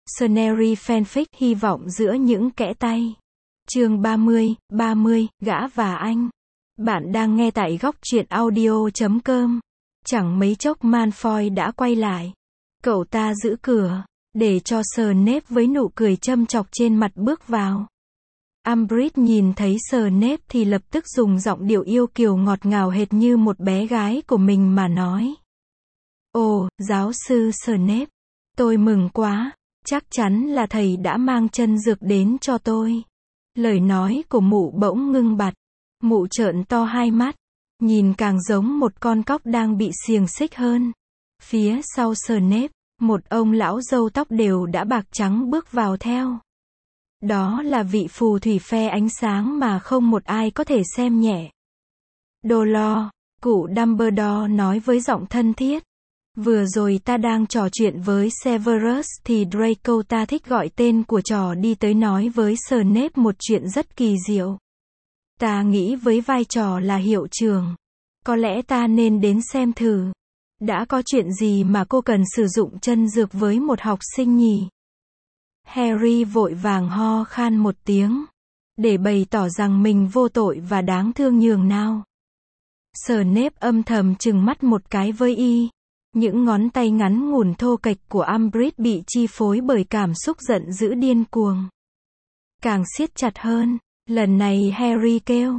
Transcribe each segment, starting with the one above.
Scenery fanfic hy vọng giữa những kẽ tay. Chương 30, gã và anh. Bạn đang nghe tại góc truyện audio.com. Chẳng mấy chốc Malfoy đã quay lại. Cậu ta giữ cửa, để cho Snape với nụ cười châm chọc trên mặt bước vào. Umbridge nhìn thấy Snape thì lập tức dùng giọng điệu yêu kiều ngọt ngào hệt như một bé gái của mình mà nói. Ồ, giáo sư Snape, tôi mừng quá, chắc chắn là thầy đã mang chân dược đến cho tôi. Lời nói của mụ bỗng ngưng bặt, mụ trợn to hai mắt, nhìn càng giống một con cóc đang bị xiềng xích hơn. Phía sau Snape, một ông lão râu tóc đều đã bạc trắng bước vào theo. Đó là vị phù thủy phe ánh sáng mà không một ai có thể xem nhẹ. Dolores, cụ Dumbledore nói với giọng thân thiết. Vừa rồi ta đang trò chuyện với Severus thì Draco ta thích gọi tên của trò đi tới nói với Snape một chuyện rất kỳ diệu. Ta nghĩ với vai trò là hiệu trưởng, có lẽ ta nên đến xem thử. Đã có chuyện gì mà cô cần sử dụng chân dược với một học sinh nhỉ? Harry vội vàng ho khan một tiếng, để bày tỏ rằng mình vô tội và đáng thương nhường nào. Snape âm thầm trừng mắt một cái với y. Những ngón tay ngắn ngủn thô kệch của Umbridge bị chi phối bởi cảm xúc giận dữ điên cuồng. Càng siết chặt hơn, lần này Harry kêu,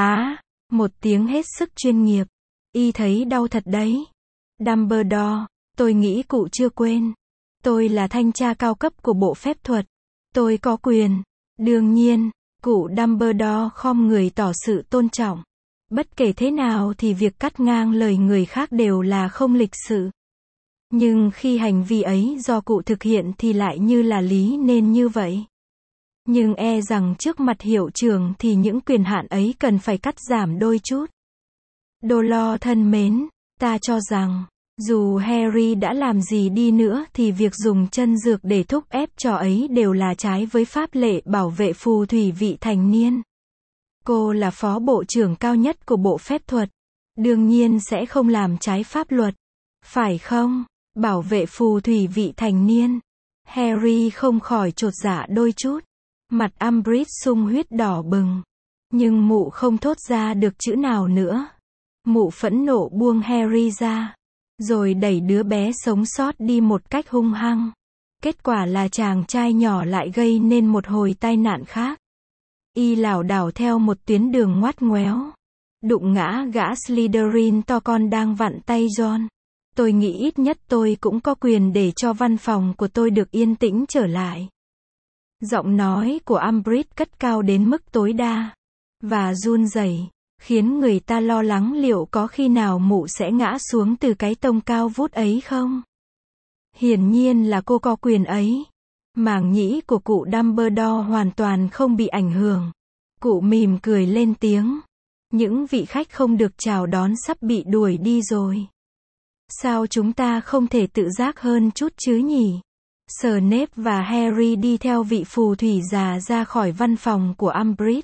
một tiếng hết sức chuyên nghiệp. Y thấy đau thật đấy. Dumbledore, tôi nghĩ cụ chưa quên. Tôi là thanh tra cao cấp của bộ phép thuật. Tôi có quyền. Đương nhiên, cụ Dumbledore khom người tỏ sự tôn trọng. Bất kể thế nào thì việc cắt ngang lời người khác đều là không lịch sự. Nhưng khi hành vi ấy do cụ thực hiện thì lại như là lý nên như vậy. Nhưng e rằng trước mặt hiệu trưởng thì những quyền hạn ấy cần phải cắt giảm đôi chút. Dolores thân mến, ta cho rằng, dù Harry đã làm gì đi nữa thì việc dùng chân dược để thúc ép trò ấy đều là trái với pháp lệ bảo vệ phù thủy vị thành niên. Cô là phó bộ trưởng cao nhất của bộ phép thuật, đương nhiên sẽ không làm trái pháp luật, phải không? Bảo vệ phù thủy vị thành niên. Harry không khỏi chột dạ đôi chút. Mặt Umbridge sung huyết đỏ bừng, nhưng mụ không thốt ra được chữ nào nữa. Mụ phẫn nộ buông Harry ra, rồi đẩy đứa bé sống sót đi một cách hung hăng. Kết quả là chàng trai nhỏ lại gây nên một hồi tai nạn khác. Y lảo đảo theo một tuyến đường ngoắt ngoéo, đụng ngã gã Slytherin to con đang vặn tay John. Tôi nghĩ ít nhất tôi cũng có quyền để cho văn phòng của tôi được yên tĩnh trở lại. Giọng nói của Umbridge cất cao đến mức tối đa, và run rẩy, khiến người ta lo lắng liệu có khi nào mụ sẽ ngã xuống từ cái tông cao vút ấy không? Hiển nhiên là cô có quyền ấy. Màng nhĩ của cụ Dumbledore hoàn toàn không bị ảnh hưởng. Cụ mỉm cười lên tiếng. Những vị khách không được chào đón sắp bị đuổi đi rồi. Sao chúng ta không thể tự giác hơn chút chứ nhỉ? Snape và Harry đi theo vị phù thủy già ra khỏi văn phòng của Umbridge.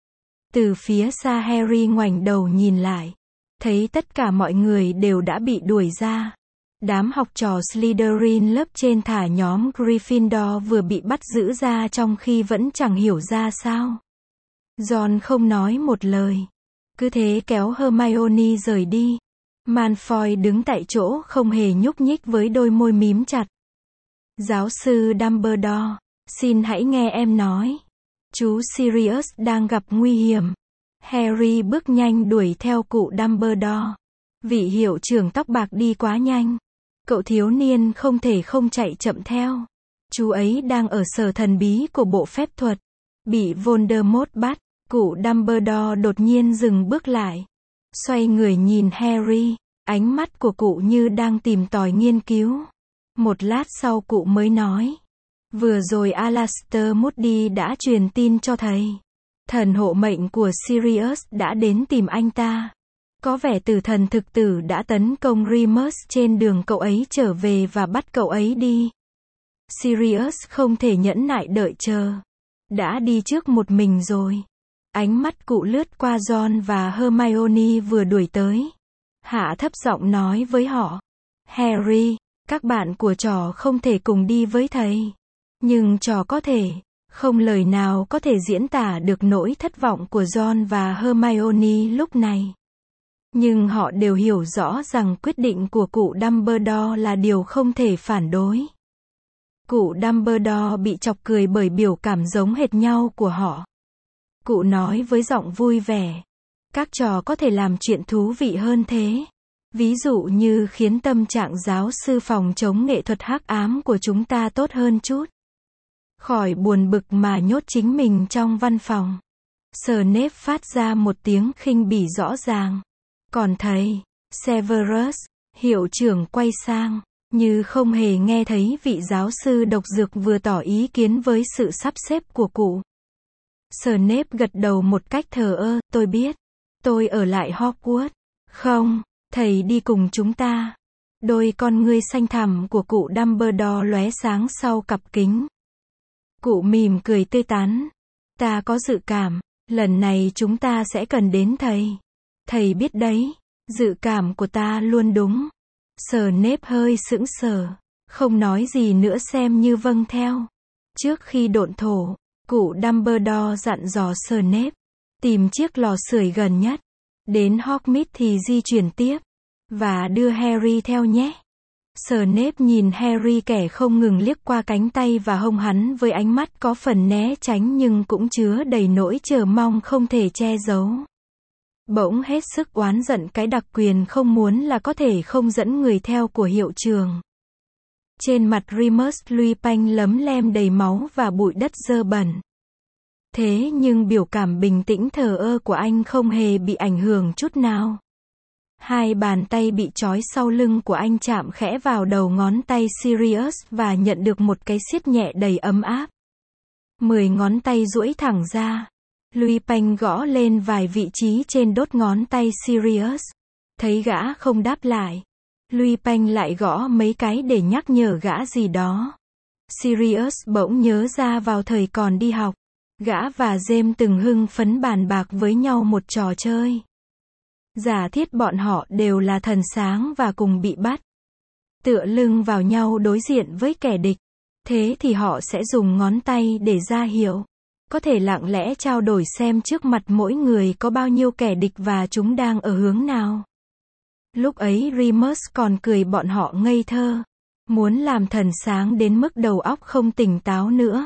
Từ phía xa Harry ngoảnh đầu nhìn lại, thấy tất cả mọi người đều đã bị đuổi ra. Đám học trò Slytherin lớp trên thả nhóm Gryffindor vừa bị bắt giữ ra trong khi vẫn chẳng hiểu ra sao. Ron không nói một lời, cứ thế kéo Hermione rời đi. Malfoy đứng tại chỗ không hề nhúc nhích với đôi môi mím chặt. Giáo sư Dumbledore, xin hãy nghe em nói. Chú Sirius đang gặp nguy hiểm. Harry bước nhanh đuổi theo cụ Dumbledore. Vị hiệu trưởng tóc bạc đi quá nhanh. Cậu thiếu niên không thể không chạy chậm theo. Chú ấy đang ở sở thần bí của bộ phép thuật. Bị Voldemort bắt. Cụ Dumbledore đột nhiên dừng bước lại. Xoay người nhìn Harry. Ánh mắt của cụ như đang tìm tòi nghiên cứu. Một lát sau cụ mới nói. Vừa rồi Alastor Moody đã truyền tin cho thầy. Thần hộ mệnh của Sirius đã đến tìm anh ta. Có vẻ tử thần thực tử đã tấn công Remus trên đường cậu ấy trở về và bắt cậu ấy đi. Sirius không thể nhẫn nại đợi chờ. Đã đi trước một mình rồi. Ánh mắt cụ lướt qua Ron và Hermione vừa đuổi tới. Hạ thấp giọng nói với họ. Harry, các bạn của trò không thể cùng đi với thầy. Nhưng trò có thể, không lời nào có thể diễn tả được nỗi thất vọng của Ron và Hermione lúc này. Nhưng họ đều hiểu rõ rằng quyết định của cụ Dumbledore là điều không thể phản đối. Cụ Dumbledore bị chọc cười bởi biểu cảm giống hệt nhau của họ. Cụ nói với giọng vui vẻ. Các trò có thể làm chuyện thú vị hơn thế. Ví dụ như khiến tâm trạng giáo sư phòng chống nghệ thuật hắc ám của chúng ta tốt hơn chút. Khỏi buồn bực mà nhốt chính mình trong văn phòng. Snape phát ra một tiếng khinh bỉ rõ ràng. Còn thầy, Severus, hiệu trưởng quay sang, như không hề nghe thấy vị giáo sư độc dược vừa tỏ ý kiến với sự sắp xếp của cụ. Snape gật đầu một cách thờ ơ, tôi biết. Tôi ở lại Hogwarts. Không, thầy đi cùng chúng ta. Đôi con ngươi xanh thẳm của cụ Dumbledore lóe sáng sau cặp kính. Cụ mỉm cười tươi tắn. Ta có dự cảm, lần này chúng ta sẽ cần đến thầy. Thầy biết đấy, dự cảm của ta luôn đúng. Snape hơi sững sờ, không nói gì nữa xem như vâng theo. Trước khi độn thổ, cụ Dumbledore dặn dò Snape, tìm chiếc lò sưởi gần nhất. Đến Hogsmeade thì di chuyển tiếp, và đưa Harry theo nhé. Snape nhìn Harry kẻ không ngừng liếc qua cánh tay và hông hắn với ánh mắt có phần né tránh nhưng cũng chứa đầy nỗi chờ mong không thể che giấu. Bỗng hết sức oán giận cái đặc quyền không muốn là có thể không dẫn người theo của hiệu trưởng. Trên mặt Remus Lupin lấm lem đầy máu và bụi đất dơ bẩn. Thế nhưng biểu cảm bình tĩnh thờ ơ của anh không hề bị ảnh hưởng chút nào. Hai bàn tay bị trói sau lưng của anh chạm khẽ vào đầu ngón tay Sirius và nhận được một cái siết nhẹ đầy ấm áp. 10 ngón tay duỗi thẳng ra. Lupin gõ lên vài vị trí trên đốt ngón tay Sirius. Thấy gã không đáp lại. Lupin lại gõ mấy cái để nhắc nhở gã gì đó. Sirius bỗng nhớ ra vào thời còn đi học. Gã và James từng hưng phấn bàn bạc với nhau một trò chơi. Giả thiết bọn họ đều là thần sáng và cùng bị bắt. Tựa lưng vào nhau đối diện với kẻ địch. Thế thì họ sẽ dùng ngón tay để ra hiệu. Có thể lặng lẽ trao đổi xem trước mặt mỗi người có bao nhiêu kẻ địch và chúng đang ở hướng nào. Lúc ấy Remus còn cười bọn họ ngây thơ. Muốn làm thần sáng đến mức đầu óc không tỉnh táo nữa.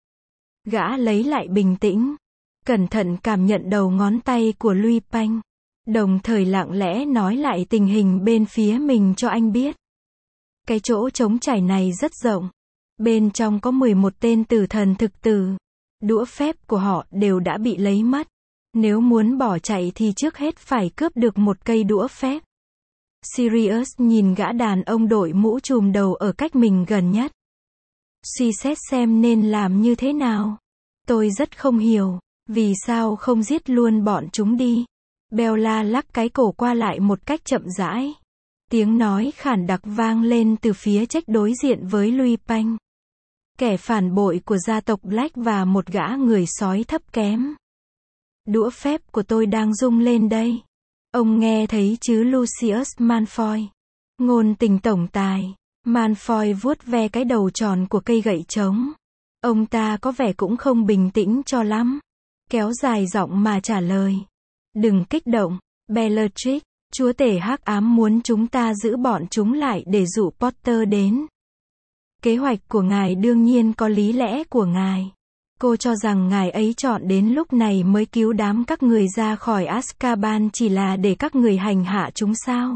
Gã lấy lại bình tĩnh. Cẩn thận cảm nhận đầu ngón tay của Lupin. Đồng thời lặng lẽ nói lại tình hình bên phía mình cho anh biết. Cái chỗ trống trải này rất rộng. Bên trong có 11 tên tử thần thực tử. Đũa phép của họ đều đã bị lấy mất. Nếu muốn bỏ chạy thì trước hết phải cướp được một cây đũa phép. Sirius nhìn gã đàn ông đội mũ trùm đầu ở cách mình gần nhất. Suy xét xem nên làm như thế nào. Tôi rất không hiểu. Vì sao không giết luôn bọn chúng đi? Bella lắc cái cổ qua lại một cách chậm rãi. Tiếng nói khản đặc vang lên từ phía trách đối diện với Lupin. Kẻ phản bội của gia tộc Black và một gã người sói thấp kém. Đũa phép của tôi đang rung lên đây. Ông nghe thấy chứ Lucius Malfoy. Ngôn tình tổng tài. Malfoy vuốt ve cái đầu tròn của cây gậy trống. Ông ta có vẻ cũng không bình tĩnh cho lắm. Kéo dài giọng mà trả lời. Đừng kích động, Bellatrix. Chúa tể hắc ám muốn chúng ta giữ bọn chúng lại để dụ Potter đến. Kế hoạch của ngài đương nhiên có lý lẽ của ngài. Cô cho rằng ngài ấy chọn đến lúc này mới cứu đám các người ra khỏi Azkaban chỉ là để các người hành hạ chúng sao?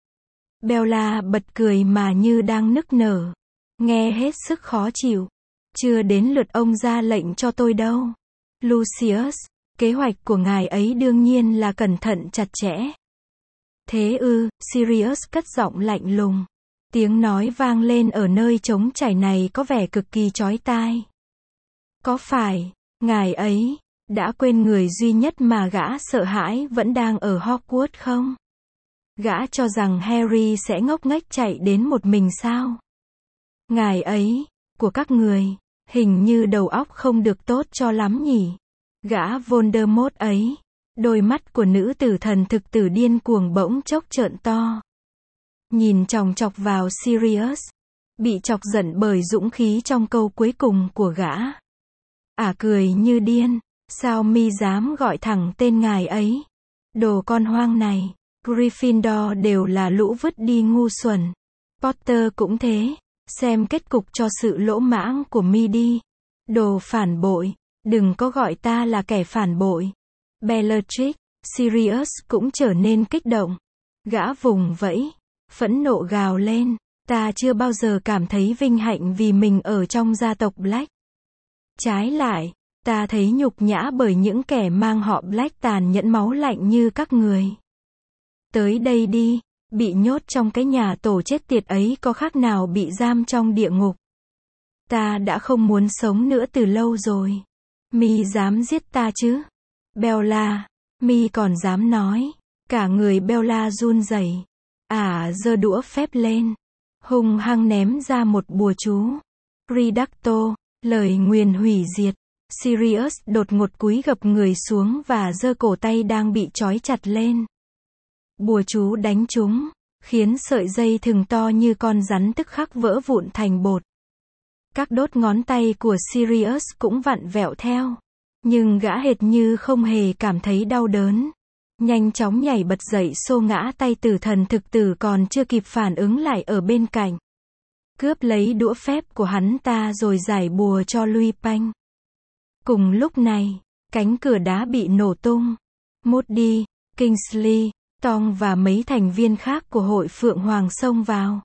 Bella bật cười mà như đang nức nở. Nghe hết sức khó chịu. Chưa đến lượt ông ra lệnh cho tôi đâu. Lucius, kế hoạch của ngài ấy đương nhiên là cẩn thận chặt chẽ. Thế ư, Sirius cất giọng lạnh lùng. Tiếng nói vang lên ở nơi trống trải này có vẻ cực kỳ chói tai. Có phải, ngài ấy đã quên người duy nhất mà gã sợ hãi vẫn đang ở Hogwarts không? Gã cho rằng Harry sẽ ngốc nghếch chạy đến một mình sao? Ngài ấy, của các người, hình như đầu óc không được tốt cho lắm nhỉ? Gã Voldemort ấy. Đôi mắt của nữ tử thần thực tử điên cuồng bỗng chốc trợn to. Nhìn chòng chọc vào Sirius. bị chọc giận bởi dũng khí trong câu cuối cùng của gã. Cười như điên, sao mi dám gọi thẳng tên ngài ấy? Đồ con hoang này, Gryffindor đều là lũ vứt đi ngu xuẩn. Potter cũng thế, xem kết cục cho sự lỗ mãng của mi đi. Đồ phản bội, đừng có gọi ta là kẻ phản bội. Bellatrix, Sirius cũng trở nên kích động. Gã vùng vẫy, phẫn nộ gào lên, ta chưa bao giờ cảm thấy vinh hạnh vì mình ở trong gia tộc Black. Trái lại, ta thấy nhục nhã bởi những kẻ mang họ Black tàn nhẫn máu lạnh như các người. Tới đây đi, bị nhốt trong cái nhà tổ chết tiệt ấy có khác nào bị giam trong địa ngục. Ta đã không muốn sống nữa từ lâu rồi. Mi dám giết ta chứ? Bella, mi còn dám nói. Cả người Bella run rẩy. Giơ đũa phép lên, hung hăng ném ra một bùa chú. Reducto, lời nguyền hủy diệt. Sirius đột ngột cúi gập người xuống và giơ cổ tay đang bị trói chặt lên. Bùa chú đánh trúng, khiến sợi dây thừng to như con rắn tức khắc vỡ vụn thành bột. Các đốt ngón tay của Sirius cũng vặn vẹo theo. Nhưng gã hệt như không hề cảm thấy đau đớn. Nhanh chóng nhảy bật dậy xô ngã tay tử thần thực tử còn chưa kịp phản ứng lại ở bên cạnh. Cướp lấy đũa phép của hắn ta rồi giải bùa cho Lupin. Cùng lúc này, cánh cửa đá bị nổ tung. Moody, Kingsley, Tom và mấy thành viên khác của hội Phượng Hoàng xông vào.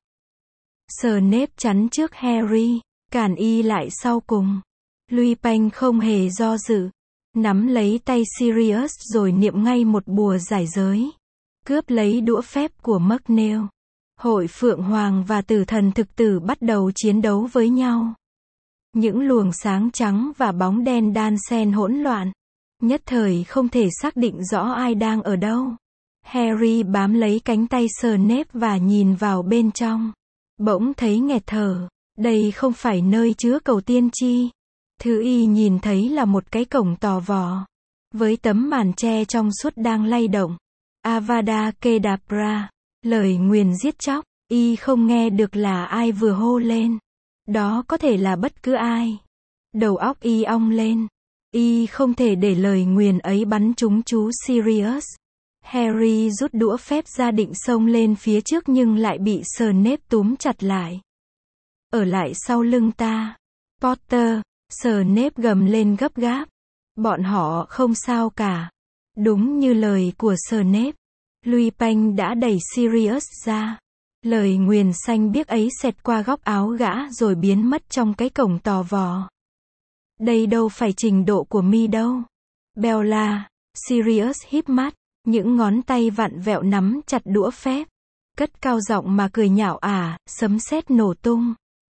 Snape chắn trước Harry, cản y lại sau cùng. Lupin không hề do dự, nắm lấy tay Sirius rồi niệm ngay một bùa giải giới. Cướp lấy đũa phép của McNeil. Hội Phượng Hoàng và tử thần thực tử bắt đầu chiến đấu với nhau. Những luồng sáng trắng và bóng đen đan xen hỗn loạn. Nhất thời không thể xác định rõ ai đang ở đâu. Harry bám lấy cánh tay Snape và nhìn vào bên trong. Bỗng thấy nghẹt thở. Đây không phải nơi chứa cầu tiên tri. Thứ y nhìn thấy là một cái cổng tò vò. Với tấm màn tre trong suốt đang lay động. Avada Kedavra. Lời nguyền giết chóc. Y không nghe được là ai vừa hô lên. Đó có thể là bất cứ ai. Đầu óc y ong lên. Y không thể để lời nguyền ấy bắn trúng chú Sirius. Harry rút đũa phép ra định xông lên phía trước nhưng lại bị Snape túm chặt lại. Ở lại sau lưng ta. Potter, Snape gầm lên gấp gáp. Bọn họ không sao cả. Đúng như lời của Snape. Lupin đã đẩy Sirius ra. Lời nguyền xanh biếc ấy xẹt qua góc áo gã rồi biến mất trong cái cổng tò vò. Đây đâu phải trình độ của mi đâu. Bella, Sirius híp mắt, những ngón tay vặn vẹo nắm chặt đũa phép. Cất cao giọng mà cười nhạo sấm sét nổ tung.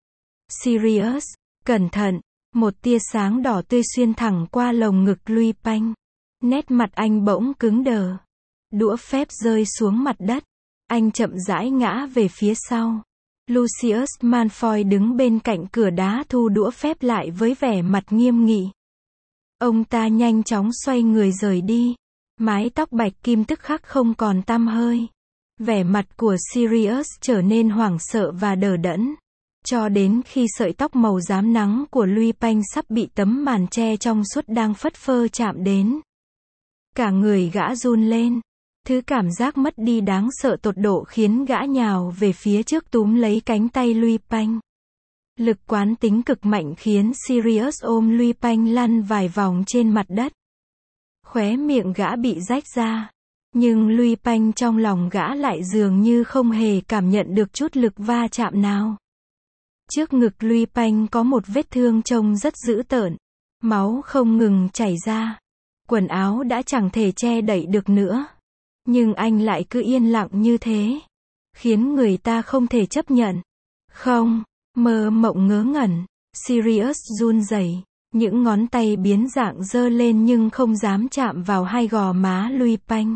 Sirius, cẩn thận, một tia sáng đỏ tươi xuyên thẳng qua lồng ngực Lupin. Nét mặt anh bỗng cứng đờ. Đũa phép rơi xuống mặt đất. Anh chậm rãi ngã về phía sau. Lucius Malfoy đứng bên cạnh cửa đá thu đũa phép lại với vẻ mặt nghiêm nghị. Ông ta nhanh chóng xoay người rời đi. Mái tóc bạch kim tức khắc không còn tăm hơi. Vẻ mặt của Sirius trở nên hoảng sợ và đờ đẫn. Cho đến khi sợi tóc màu rám nắng của Lupin sắp bị tấm màn tre trong suốt đang phất phơ chạm đến. Cả người gã run lên. Thứ cảm giác mất đi đáng sợ tột độ khiến gã nhào về phía trước túm lấy cánh tay Lupin. Lực quán tính cực mạnh khiến Sirius ôm Lupin lăn vài vòng trên mặt đất. Khóe miệng gã bị rách ra. Nhưng Lupin trong lòng gã lại dường như không hề cảm nhận được chút lực va chạm nào. Trước ngực Lupin có một vết thương trông rất dữ tợn. Máu không ngừng chảy ra. Quần áo đã chẳng thể che đậy được nữa. Nhưng anh lại cứ yên lặng như thế. Khiến người ta không thể chấp nhận. Không, mơ mộng ngớ ngẩn. Sirius run rẩy. Những ngón tay biến dạng giơ lên nhưng không dám chạm vào hai gò má Lupin.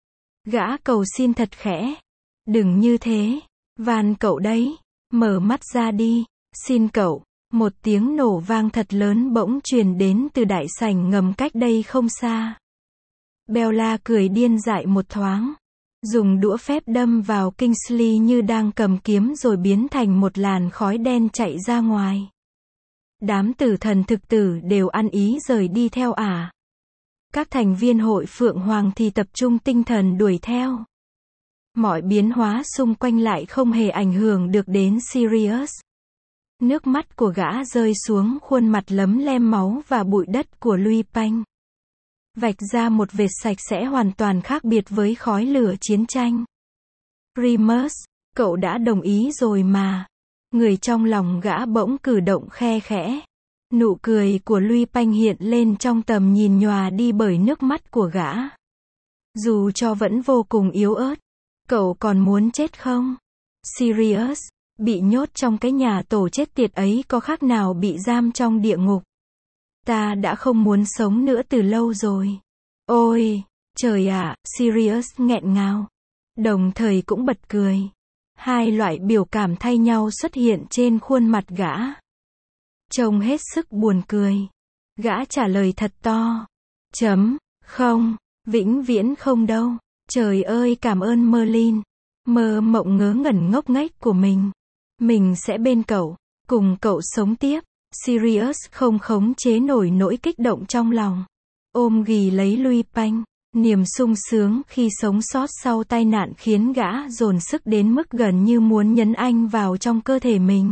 Gã cầu xin thật khẽ. Đừng như thế. Van cậu đấy. Mở mắt ra đi. Xin cậu. Một tiếng nổ vang thật lớn bỗng truyền đến từ đại sảnh ngầm cách đây không xa. Bella cười điên dại một thoáng. dùng đũa phép đâm vào Kingsley như đang cầm kiếm rồi biến thành một làn khói đen chạy ra ngoài. Đám tử thần thực tử đều ăn ý rời đi theo ả. Các thành viên hội Phượng Hoàng thì tập trung tinh thần đuổi theo. Mọi biến hóa xung quanh lại không hề ảnh hưởng được đến Sirius. Nước mắt của gã rơi xuống khuôn mặt lấm lem máu và bụi đất của Lupin. Vạch ra một vệt sạch sẽ hoàn toàn khác biệt với khói lửa chiến tranh. Remus, cậu đã đồng ý rồi mà. Người trong lòng gã bỗng cử động khe khẽ. Nụ cười của Lupin hiện lên trong tầm nhìn nhòa đi bởi nước mắt của gã. Dù cho vẫn vô cùng yếu ớt. Cậu còn muốn chết không? Sirius, bị nhốt trong cái nhà tổ chết tiệt ấy có khác nào bị giam trong địa ngục. Ta đã không muốn sống nữa từ lâu rồi. Ôi, trời ạ, Sirius nghẹn ngào. Đồng thời cũng bật cười. Hai loại biểu cảm thay nhau xuất hiện trên khuôn mặt gã. Trông hết sức buồn cười. Gã trả lời thật to. Không, vĩnh viễn không đâu. Trời ơi, cảm ơn Merlin. Mơ mộng ngớ ngẩn ngốc nghếch của mình. Mình sẽ bên cậu, cùng cậu sống tiếp. Sirius không khống chế nổi nỗi kích động trong lòng. Ôm ghì lấy Lupin. Niềm sung sướng khi sống sót sau tai nạn khiến gã dồn sức đến mức gần như muốn nhấn anh vào trong cơ thể mình.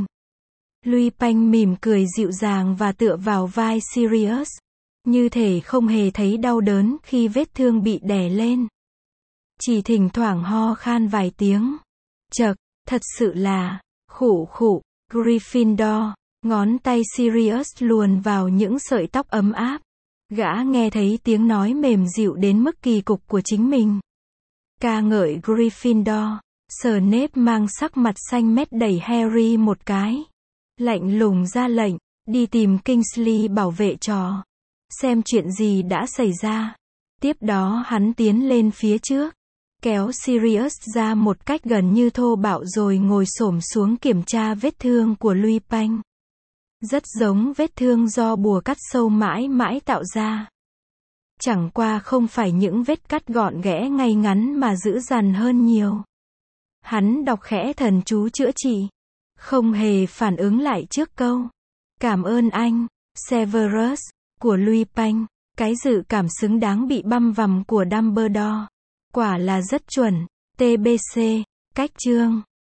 Lupin mỉm cười dịu dàng và tựa vào vai Sirius. Như thể không hề thấy đau đớn khi vết thương bị đè lên. Chỉ thỉnh thoảng ho khan vài tiếng. Chậc, thật sự là, khụ khụ, Gryffindor. Ngón tay Sirius luồn vào những sợi tóc ấm áp. Gã nghe thấy tiếng nói mềm dịu đến mức kỳ cục của chính mình. Ca ngợi Gryffindor. Snape mang sắc mặt xanh mét đẩy Harry một cái. Lạnh lùng ra lệnh, đi tìm Kingsley bảo vệ trò. Xem chuyện gì đã xảy ra. Tiếp đó hắn tiến lên phía trước. Kéo Sirius ra một cách gần như thô bạo rồi ngồi xổm xuống kiểm tra vết thương của Lupin. Rất giống vết thương do bùa cắt sâu mãi mãi tạo ra. Chẳng qua không phải những vết cắt gọn ghẽ ngay ngắn mà dữ dằn hơn nhiều. Hắn đọc khẽ thần chú chữa trị. Không hề phản ứng lại trước câu cảm ơn anh, Severus, của Lupin. Cái dự cảm xứng đáng bị băm vằm của Dumbledore. Quả là rất chuẩn. TBC, cách chương.